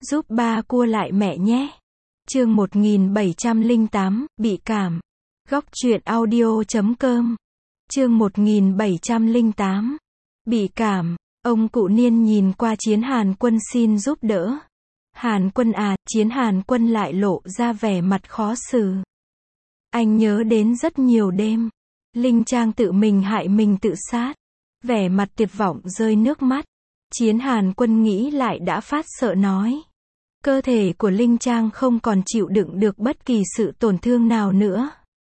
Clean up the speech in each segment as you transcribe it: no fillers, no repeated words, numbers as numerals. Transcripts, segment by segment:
Giúp ba cua lại mẹ nhé. Chương 1708, bị cảm. Góc truyện audio.com. Chương 1708. Bị cảm. Ông cụ Niên nhìn qua Chiến Hàn Quân xin giúp đỡ. Hàn Quân à, Chiến Hàn Quân lại lộ ra vẻ mặt khó xử. Anh nhớ đến rất nhiều đêm. Linh Trang tự mình hại mình tự sát. Vẻ mặt tuyệt vọng rơi nước mắt. Chiến Hàn Quân nghĩ lại đã phát sợ nói. Cơ thể của Linh Trang không còn chịu đựng được bất kỳ sự tổn thương nào nữa.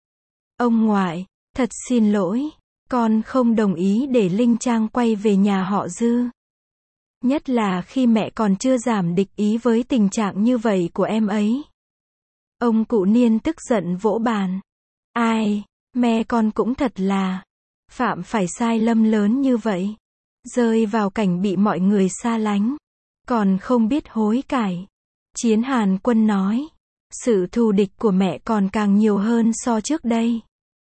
Ông ngoại, thật xin lỗi, con không đồng ý để Linh Trang quay về nhà họ Dư. Nhất là khi mẹ còn chưa giảm địch ý với tình trạng như vậy của em ấy. Ông cụ Niên tức giận vỗ bàn. Ai, mẹ con cũng thật là phạm phải sai lầm lớn như vậy. Rơi vào cảnh bị mọi người xa lánh. Còn không biết hối cải. Chiến Hàn Quân nói. Sự thù địch của mẹ còn càng nhiều hơn so trước đây.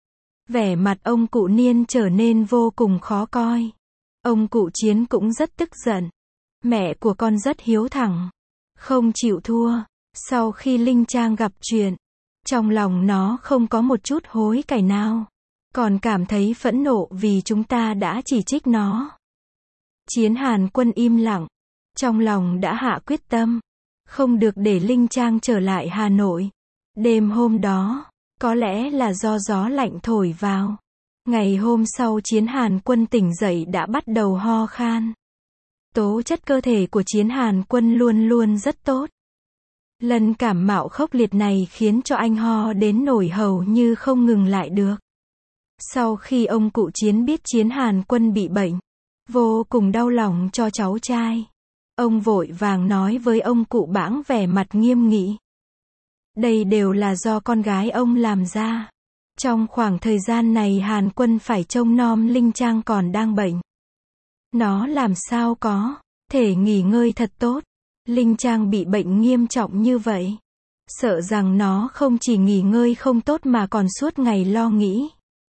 Vẻ mặt ông cụ Niên trở nên vô cùng khó coi. Ông cụ Chiến cũng rất tức giận. Mẹ của con rất hiếu thắng. Không chịu thua. Sau khi Linh Trang gặp chuyện. Trong lòng nó không có một chút hối cải nào. Còn cảm thấy phẫn nộ vì chúng ta đã chỉ trích nó. Chiến Hàn Quân im lặng. Trong lòng đã hạ quyết tâm. Không được để Linh Trang trở lại Hà Nội. Đêm hôm đó, có lẽ là do gió lạnh thổi vào. Ngày hôm sau Chiến Hàn Quân tỉnh dậy đã bắt đầu ho khan. Tố chất cơ thể của Chiến Hàn Quân luôn luôn rất tốt. Lần cảm mạo khốc liệt này khiến cho anh ho đến nổi hầu như không ngừng lại được. Sau khi ông cụ Chiến biết Chiến Hàn Quân bị bệnh, vô cùng đau lòng cho cháu trai. Ông vội vàng nói với ông cụ Bãng vẻ mặt nghiêm nghị. Đây đều là do con gái ông làm ra. Trong khoảng thời gian này Hàn Quân phải trông nom Linh Trang còn đang bệnh. Nó làm sao có thể nghỉ ngơi thật tốt. Linh Trang bị bệnh nghiêm trọng như vậy. Sợ rằng nó không chỉ nghỉ ngơi không tốt mà còn suốt ngày lo nghĩ.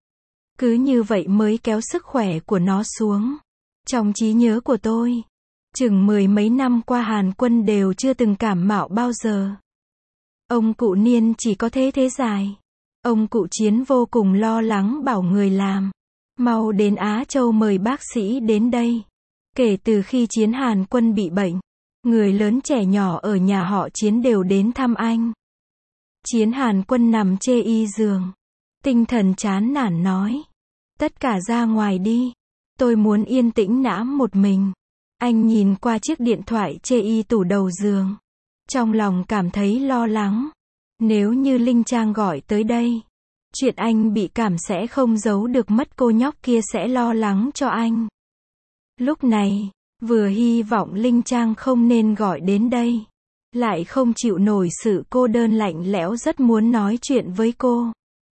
Cứ như vậy mới kéo sức khỏe của nó xuống. Trong trí nhớ của tôi, chừng 10 mấy năm qua Hàn Quân đều chưa từng cảm mạo bao giờ. Ông cụ Niên chỉ có thế dài. Ông cụ Chiến vô cùng lo lắng bảo người làm. Mau đến Á Châu mời bác sĩ đến đây. Kể từ khi Chiến Hàn Quân bị bệnh, người lớn trẻ nhỏ ở nhà họ Chiến đều đến thăm anh. Chiến Hàn Quân nằm chê y giường. Tinh thần chán nản nói. Tất cả ra ngoài đi. Tôi muốn yên tĩnh nãm một mình. Anh nhìn qua chiếc điện thoại chê y tủ đầu giường. Trong lòng cảm thấy lo lắng. Nếu như Linh Trang gọi tới đây, chuyện anh bị cảm sẽ không giấu được mất, cô nhóc kia sẽ lo lắng cho anh. Lúc này, vừa hy vọng Linh Trang không nên gọi đến đây. Lại không chịu nổi sự cô đơn lạnh lẽo, rất muốn nói chuyện với cô.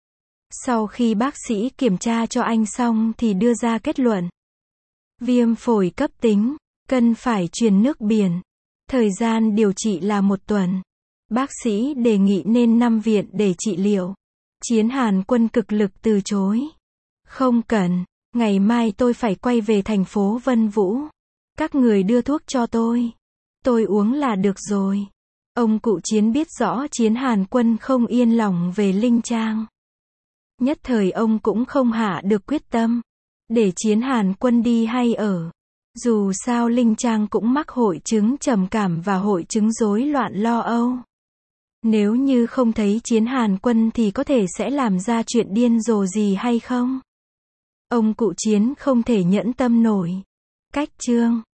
Sau khi bác sĩ kiểm tra cho anh xong thì đưa ra kết luận. Viêm phổi cấp tính, cần phải truyền nước biển. Thời gian điều trị là 1 tuần. Bác sĩ đề nghị nên nằm viện để trị liệu. Chiến Hàn Quân cực lực từ chối. Không cần, ngày mai tôi phải quay về thành phố Vân Vũ. Các người đưa thuốc cho tôi. Tôi uống là được rồi. Ông cụ Chiến biết rõ Chiến Hàn Quân không yên lòng về Linh Trang. Nhất thời ông cũng không hạ được quyết tâm. Để Chiến Hàn Quân đi hay ở. Dù sao Linh Trang cũng mắc hội chứng trầm cảm và hội chứng rối loạn lo âu. Nếu như không thấy Chiến Hàn Quân thì có thể sẽ làm ra chuyện điên rồ gì hay không? Ông cụ Chiến không thể nhẫn tâm nổi. Cách chương